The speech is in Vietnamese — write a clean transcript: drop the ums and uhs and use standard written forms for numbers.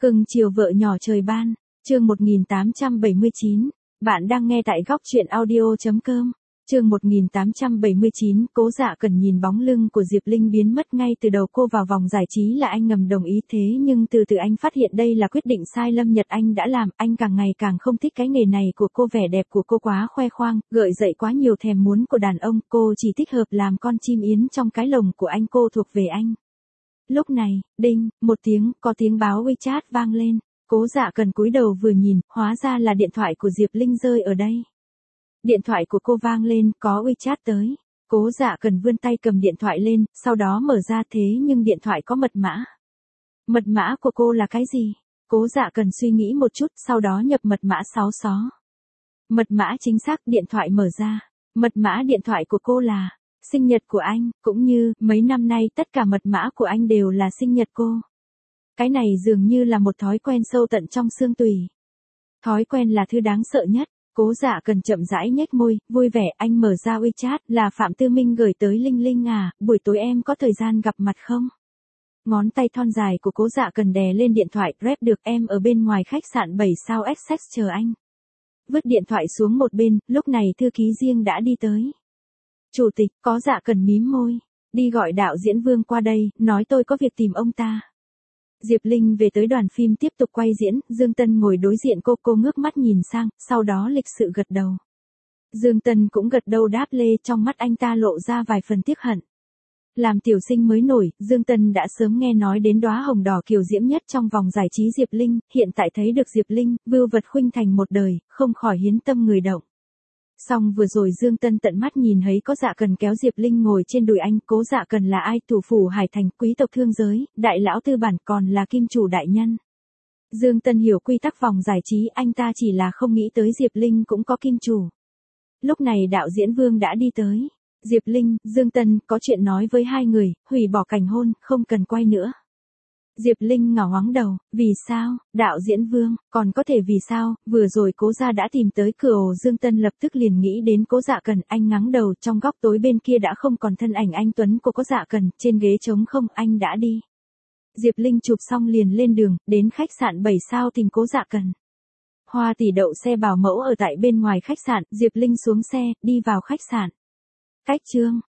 Cưng chiều vợ nhỏ trời ban, chương 1879, bạn đang nghe tại góc truyện audio.com. Chương 1879, Cố Dạ Cần nhìn bóng lưng của Diệp Linh biến mất ngay từ đầu cô vào vòng giải trí là anh ngầm đồng ý, thế nhưng từ từ anh phát hiện đây là quyết định sai Lâm Nhật Anh đã làm, anh càng ngày càng không thích cái nghề này của cô, vẻ đẹp của cô quá khoe khoang, gợi dậy quá nhiều thèm muốn của đàn ông, cô chỉ thích hợp làm con chim yến trong cái lồng của anh, cô thuộc về anh. Lúc này, đinh, một tiếng, có tiếng báo WeChat vang lên, Cố Dạ Cần cúi đầu vừa nhìn, hóa ra là điện thoại của Diệp Linh rơi ở đây. Điện thoại của cô vang lên, có WeChat tới. Cố Dạ Cần vươn tay cầm điện thoại lên, sau đó mở ra, thế nhưng điện thoại có mật mã. Mật mã của cô là cái gì? Cố Dạ Cần suy nghĩ một chút, sau đó nhập mật mã 66. Mật mã chính xác, điện thoại mở ra. Mật mã điện thoại của cô là sinh nhật của anh, cũng như mấy năm nay tất cả mật mã của anh đều là sinh nhật cô. Cái này dường như là một thói quen sâu tận trong xương tủy. Thói quen là thứ đáng sợ nhất. Cố Dạ Cần chậm rãi nhếch môi, vui vẻ, anh mở ra WeChat, là Phạm Tư Minh gửi tới Linh Linh à, buổi tối em có thời gian gặp mặt không? Ngón tay thon dài của Cố Dạ Cần đè lên điện thoại, rep được, em ở bên ngoài khách sạn 7 sao Essex chờ anh. Vứt điện thoại xuống một bên, lúc này thư ký riêng đã đi tới. Chủ tịch, Cố Dạ Cần mím môi, đi gọi đạo diễn Vương qua đây, nói tôi có việc tìm ông ta. Diệp Linh về tới đoàn phim tiếp tục quay diễn, Dương Tân ngồi đối diện cô ngước mắt nhìn sang, sau đó lịch sự gật đầu. Dương Tân cũng gật đầu đáp lê, trong mắt anh ta lộ ra vài phần tiếc hận. Làm tiểu sinh mới nổi, Dương Tân đã sớm nghe nói đến đóa hồng đỏ kiều diễm nhất trong vòng giải trí Diệp Linh, hiện tại thấy được Diệp Linh, vưu vật khuynh thành một đời, không khỏi hiến tâm người động. Xong vừa rồi Dương Tân tận mắt nhìn thấy Cố Dạ Cần kéo Diệp Linh ngồi trên đùi anh, Cố Dạ Cần là ai? Thủ phủ Hải Thành, quý tộc thương giới, đại lão tư bản, còn là kim chủ đại nhân. Dương Tân hiểu quy tắc vòng giải trí, anh ta chỉ là không nghĩ tới Diệp Linh cũng có kim chủ. Lúc này đạo diễn Vương đã đi tới. Diệp Linh, Dương Tân, có chuyện nói với hai người, hủy bỏ cảnh hôn, không cần quay nữa. Diệp Linh ngỏ ngoáng đầu, vì sao, đạo diễn Vương, còn có thể vì sao, vừa rồi Cố gia đã tìm tới cửa ổ. Dương Tân lập tức liền nghĩ đến Cố Dạ Cần, anh ngắng đầu, trong góc tối bên kia đã không còn thân ảnh anh tuấn của Cố Dạ Cần, trên ghế trống không, anh đã đi. Diệp Linh chụp xong liền lên đường, đến khách sạn 7 sao tìm Cố Dạ Cần. Hoa tỷ đậu xe bảo mẫu ở tại bên ngoài khách sạn, Diệp Linh xuống xe, đi vào khách sạn. Cách chương